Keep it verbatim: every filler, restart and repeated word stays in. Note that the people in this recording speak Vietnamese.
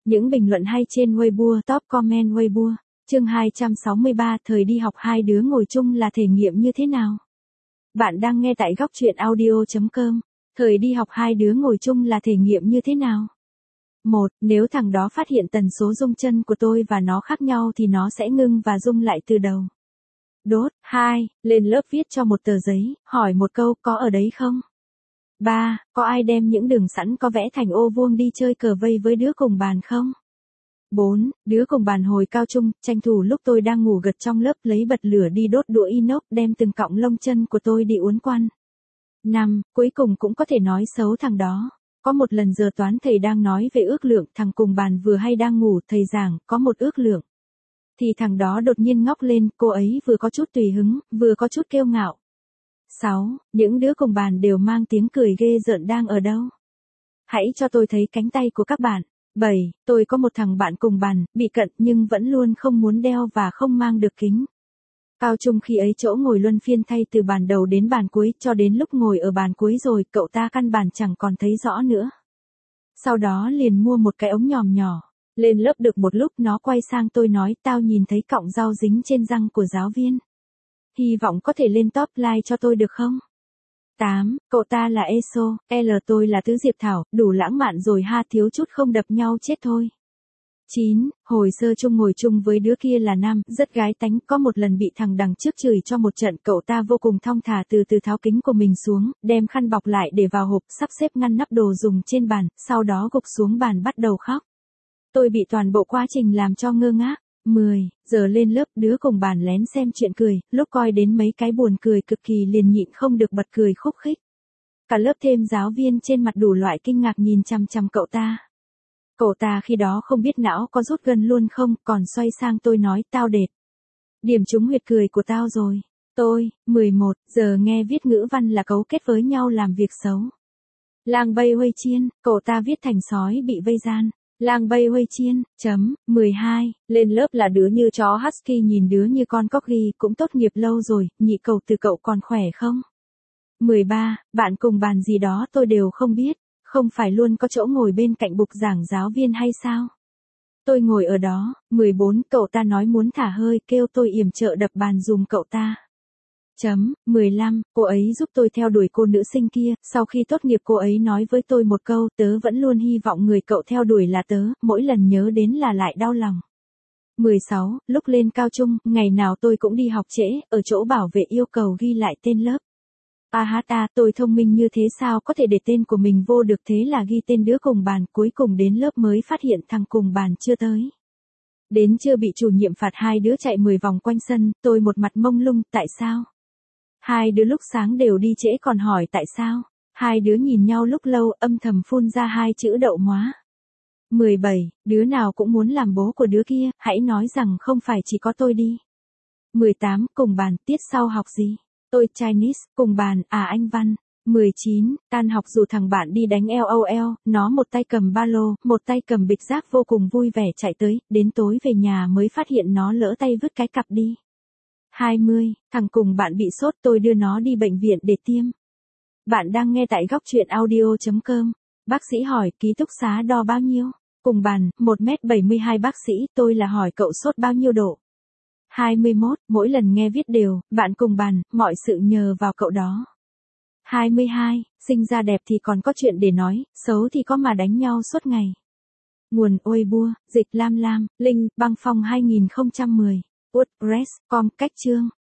Những bình luận hay trên Weibo, top comment Weibo. Chương hai trăm sáu mươi ba, thời đi học hai đứa ngồi chung là thể nghiệm như thế nào? Bạn đang nghe tại góc truyện audio chấm com. Thời đi học hai đứa ngồi chung là thể nghiệm như thế nào? một. Nếu thằng đó phát hiện tần số rung chân của tôi và nó khác nhau thì nó sẽ ngưng và rung lại từ đầu. Đốt. hai. Lên lớp viết cho một tờ giấy, hỏi một câu có ở đấy không? ba. Có ai đem những đường sẵn có vẽ thành ô vuông đi chơi cờ vây với đứa cùng bàn không? bốn. Đứa cùng bàn hồi cao trung, tranh thủ lúc tôi đang ngủ gật trong lớp lấy bật lửa đi đốt đũa inox đem từng cọng lông chân của tôi đi uốn quăn. năm. Cuối cùng cũng có thể nói xấu thằng đó. Có một lần giờ toán thầy đang nói về ước lượng, thằng cùng bàn vừa hay đang ngủ, thầy giảng có một ước lượng. Thì thằng đó đột nhiên ngóc lên, cô ấy vừa có chút tùy hứng, vừa có chút kiêu ngạo. sáu. Những đứa cùng bàn đều mang tiếng cười ghê rợn đang ở đâu? Hãy cho tôi thấy cánh tay của các bạn. bảy. Tôi có một thằng bạn cùng bàn, bị cận nhưng vẫn luôn không muốn đeo và không mang được kính. Cao trung khi ấy chỗ ngồi luân phiên thay từ bàn đầu đến bàn cuối, cho đến lúc ngồi ở bàn cuối rồi, cậu ta căn bản chẳng còn thấy rõ nữa. Sau đó liền mua một cái ống nhòm nhỏ. Lên lớp được một lúc nó quay sang tôi nói, tao nhìn thấy cọng rau dính trên răng của giáo viên. Hy vọng có thể lên top like cho tôi được không? tám. Cậu ta là Eso, L tôi là Tứ Diệp Thảo, đủ lãng mạn rồi ha, thiếu chút không đập nhau chết thôi. chín. Hồi sơ chung ngồi chung với đứa kia là nam, rất gái tánh, có một lần bị thằng đằng trước chửi cho một trận, cậu ta vô cùng thong thả từ từ tháo kính của mình xuống, đem khăn bọc lại để vào hộp, sắp xếp ngăn nắp đồ dùng trên bàn, sau đó gục xuống bàn bắt đầu khóc. Tôi bị toàn bộ quá trình làm cho ngơ ngác. mười. Giờ lên lớp, đứa cùng bàn lén xem chuyện cười, lúc coi đến mấy cái buồn cười cực kỳ liền nhịn không được bật cười khúc khích. Cả lớp thêm giáo viên trên mặt đủ loại kinh ngạc nhìn chằm chằm cậu ta. Cậu ta khi đó không biết não có rút gân luôn không, còn xoay sang tôi nói, tao đệt. Điểm trúng huyệt cười của tao rồi. Tôi, mười một, giờ nghe viết ngữ văn là cấu kết với nhau làm việc xấu. Lang bay huây chiên, cậu ta viết thành sói bị vây gian. Lang bay huây chiên, chấm, mười hai, lên lớp là đứa như chó husky nhìn đứa như con corgi, cũng tốt nghiệp lâu rồi, nhị cầu từ cậu còn khỏe không? mười ba, bạn cùng bàn gì đó tôi đều không biết, không phải luôn có chỗ ngồi bên cạnh bục giảng giáo viên hay sao? Tôi ngồi ở đó. mười bốn, cậu ta nói muốn thả hơi, kêu tôi yểm trợ đập bàn dùm cậu ta. Chấm, mười lăm, cô ấy giúp tôi theo đuổi cô nữ sinh kia, sau khi tốt nghiệp cô ấy nói với tôi một câu, tớ vẫn luôn hy vọng người cậu theo đuổi là tớ, mỗi lần nhớ đến là lại đau lòng. mười sáu, lúc lên cao trung, ngày nào tôi cũng đi học trễ, ở chỗ bảo vệ yêu cầu ghi lại tên lớp. A hát a, tôi thông minh như thế sao có thể để tên của mình vô được, thế là ghi tên đứa cùng bàn, cuối cùng đến lớp mới phát hiện thằng cùng bàn chưa tới. Đến chưa bị chủ nhiệm phạt hai đứa chạy mười vòng quanh sân, tôi một mặt mông lung, tại sao? Hai đứa lúc sáng đều đi trễ còn hỏi tại sao? Hai đứa nhìn nhau lúc lâu âm thầm phun ra hai chữ đậu móa. mười bảy, đứa nào cũng muốn làm bố của đứa kia, hãy nói rằng không phải chỉ có tôi đi. mười tám, cùng bàn, tiết sau học gì? Tôi Chinese, cùng bàn, à anh Văn. mười chín, tan học rủ thằng bạn đi đánh LOL, nó một tay cầm ba lô, một tay cầm bịch rác vô cùng vui vẻ chạy tới, đến tối về nhà mới phát hiện nó lỡ tay vứt cái cặp đi. hai mươi, thằng cùng bạn bị sốt, tôi đưa nó đi bệnh viện để tiêm. Bạn đang nghe tại góc truyện audio chấm com. Bác sĩ hỏi ký túc xá đo bao nhiêu? Cùng bàn, một mét bảy mươi hai bác sĩ, tôi là hỏi cậu sốt bao nhiêu độ? hai mươi mốt, mỗi lần nghe viết đều, bạn cùng bàn, mọi sự nhờ vào cậu đó. hai mươi hai, sinh ra đẹp thì còn có chuyện để nói, xấu thì có mà đánh nhau suốt ngày. Nguồn Weibo, dịch Lam Lam, Linh, băng phong hai nghìn không trăm mười, WordPress, com, cách chương.